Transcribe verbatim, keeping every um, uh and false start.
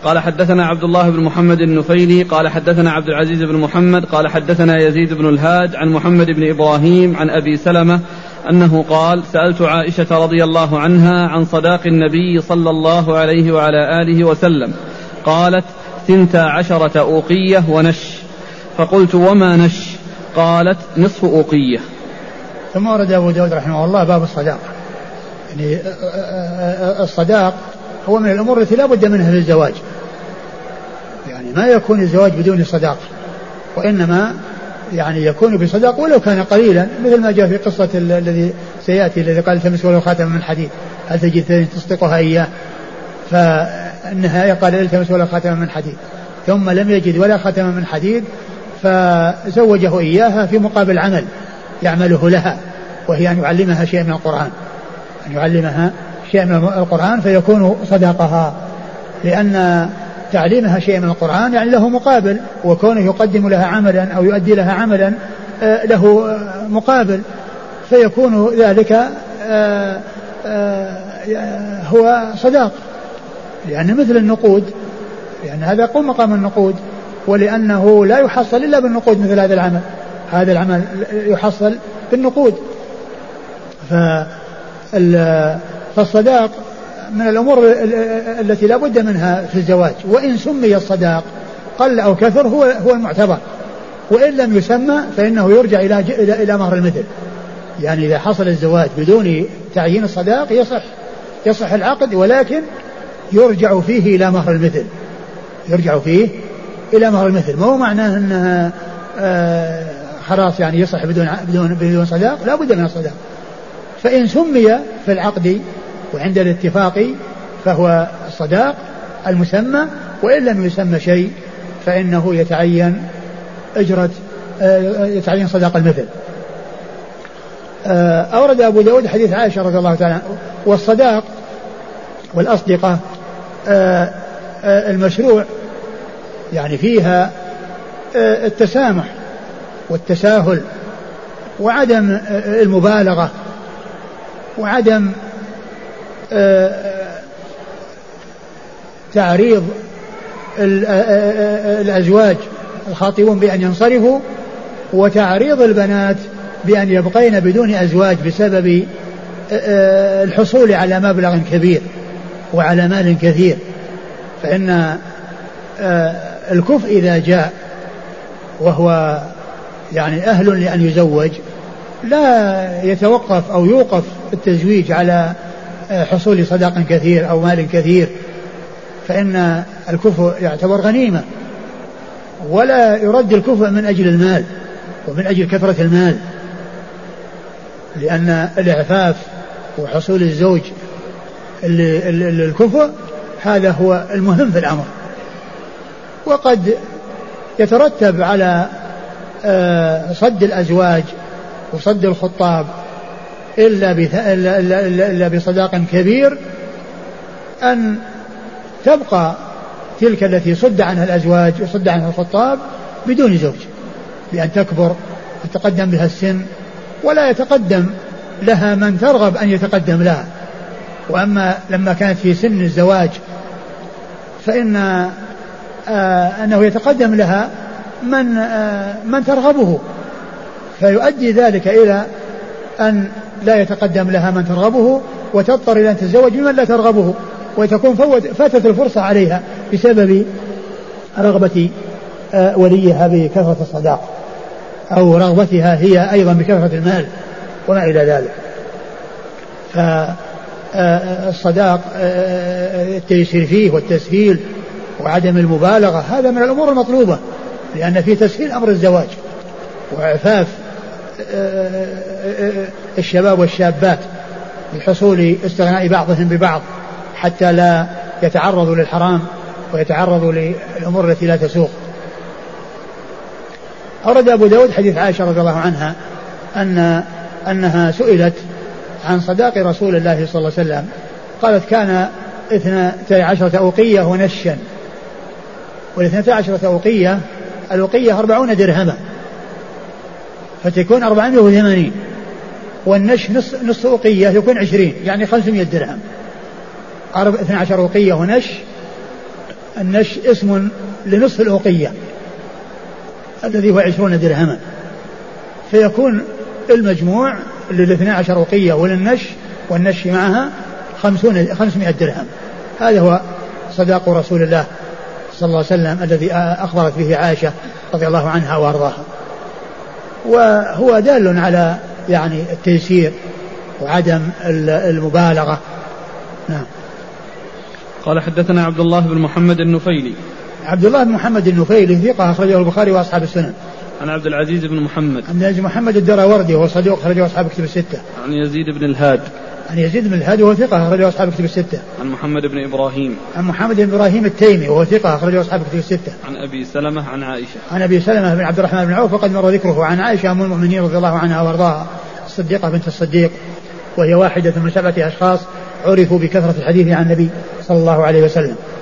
قال حدثنا عبد الله بن محمد النفيلي قال حدثنا عبد العزيز بن محمد قال حدثنا يزيد بن الهاد عن محمد بن إبراهيم عن أبي سلمة أنه قال سألت عائشة رضي الله عنها عن صداق النبي صلى الله عليه وعلى آله وسلم قالت ثنتا عشرة أوقية ونش، فقلت وما نش؟ قالت نصف أوقية. ثم ورد أبو داود رحمه الله باب الصداق. يعني الصداق هو من الأمور التي لا بد منها في الزواج، يعني ما يكون الزواج بدون صداق، وإنما يعني يكون بصداق ولو كان قليلا، مثل ما جاء في قصة الذي سيأتي الذي قال التمس ولو خاتم من حديد هل تجد تصدقها إياه، فالنهاية قال التمس ولو خاتم من حديد، ثم لم يجد ولا خاتم من حديد فزوجه إياها في مقابل عمل يعمله لها، وهي أن يعلمها شيء من القرآن، أن يعلمها شيء من القرآن فيكون صداقها، لأن تعليمها شيء من القرآن يعني له مقابل، وكونه يقدم لها عملا أو يؤدي لها عملا له مقابل، فيكون ذلك هو صداق، لأن مثل النقود، لأن هذا يقوم مقام النقود، ولأنه لا يحصل إلا بالنقود مثل هذا العمل، هذا العمل يحصل بالنقود. فالصداق من الأمور التي لا بد منها في الزواج، وإن سمي الصداق قل أو كثر هو هو المعتبر، وإن لم يسمى فإنه يرجع إلى إلى إلى مهر المثل. يعني إذا حصل الزواج بدون تعيين الصداق يصح يصح العقد، ولكن يرجع فيه إلى مهر المثل، يرجع فيه إلى مهر المثل، ما هو معناه أنها آه خلاص يعني يصح بدون بدون بدون صداق، لا بد من الصداق. فإن سمي في العقد وعند الاتفاق فهو الصداق المسمى، وإن لم يسمى شيء فإنه يتعين أجرة يتعين صداق المثل. أورد أبو داود حديث عائشة رضي الله تعالى. والصداق والأصدقة المشروع يعني فيها التسامح والتساهل وعدم المبالغة وعدم تعريض الأزواج الخاطبون بأن ينصرفوا، وتعريض البنات بأن يبقين بدون أزواج بسبب الحصول على مبلغ كبير وعلى مال كثير. فإن الكفء إذا جاء وهو يعني أهل لأن يزوج لا يتوقف أو يوقف التزويج على حصول صداق كثير أو مال كثير، فإن الكفء يعتبر غنيمة، ولا يرد الكفء من أجل المال ومن أجل كثرة المال، لأن الإعفاف وحصول الزوج الكفء هذا هو المهم في الأمر. وقد يترتب على صد الأزواج وصد الخطاب إلا, إلا, إلا, إلا بصداق كبير أن تبقى تلك التي صد عنها الأزواج وصد عنها الخطاب بدون زوج، بأن تكبر وتقدم بها السن ولا يتقدم لها من ترغب أن يتقدم لها. وأما لما كانت في سن الزواج فإن آه أنه يتقدم لها من آه من ترغبه، فيؤدي ذلك إلى أن لا يتقدم لها من ترغبه وتضطر إلى أن تتزوج بمن لا ترغبه، وتكون فاتت الفرصة عليها بسبب رغبة آه وليها بكثرة الصداق أو رغبتها هي أيضا بكثرة المال وما إلى ذلك. فالصداق التيسير فيه والتسهيل وعدم المبالغة هذا من الأمور المطلوبة، لأن في تسهيل أمر الزواج وإعفاف الشباب والشابات بحصول استغناء بعضهم ببعض حتى لا يتعرضوا للحرام ويتعرضوا للأمور التي لا تسوق. أورد أبو داود حديث عائشة رضي الله عنها أن أنها سئلت عن صداق رسول الله صلى الله عليه وسلم، قالت كان اثنتا عشرة أوقية ونشا، والاثنتا عشرة أوقية الأوقية أربعون درهما فتكون أربعمائة وثمانين، والنش نص, نص أوقية يكون عشرين يعني خمسمائة درهم. اثنتا عشرة أوقية ونش النش اسم لنصف الأوقية الذي هو عشرون درهما، فيكون المجموع للاثنى عشر أوقية وللنش والنش معها خمسون خمسمائة درهم. هذا هو صداق رسول الله صلى الله عليه وسلم الذي أخبرت به عائشة رضي الله عنها وأرضاها، وهو دال على يعني التيسير وعدم المبالغة. نعم. قال حدثنا عبد الله بن محمد النفيلي. عبد الله بن محمد النفيلي ثقة أخرجه البخاري وأصحاب السنن. عن عبد العزيز بن محمد. عن العزيز محمد الدراوردي وهو صدوق أخرجه أصحاب كتب الستة. عن يزيد بن الهاد. عن يزيد بن الهاد وهو ثقة أخرجه أصحاب كتب الستة. عن محمد بن إبراهيم. عن محمد بن إبراهيم التيمي وهو ثقة أخرجه أصحاب كتب الستة. عن أبي سلمة عن عائشة. عن أبي سلمة بن عبد الرحمن بن عوف وقد مر ذكره. عن عائشة أم المؤمنين رضي الله عنها وأرضاها الصديقة بنت الصديق، وهي واحدة من سبعة أشخاص عرفوا بكثرة الحديث عن النبي صلى الله عليه وسلم.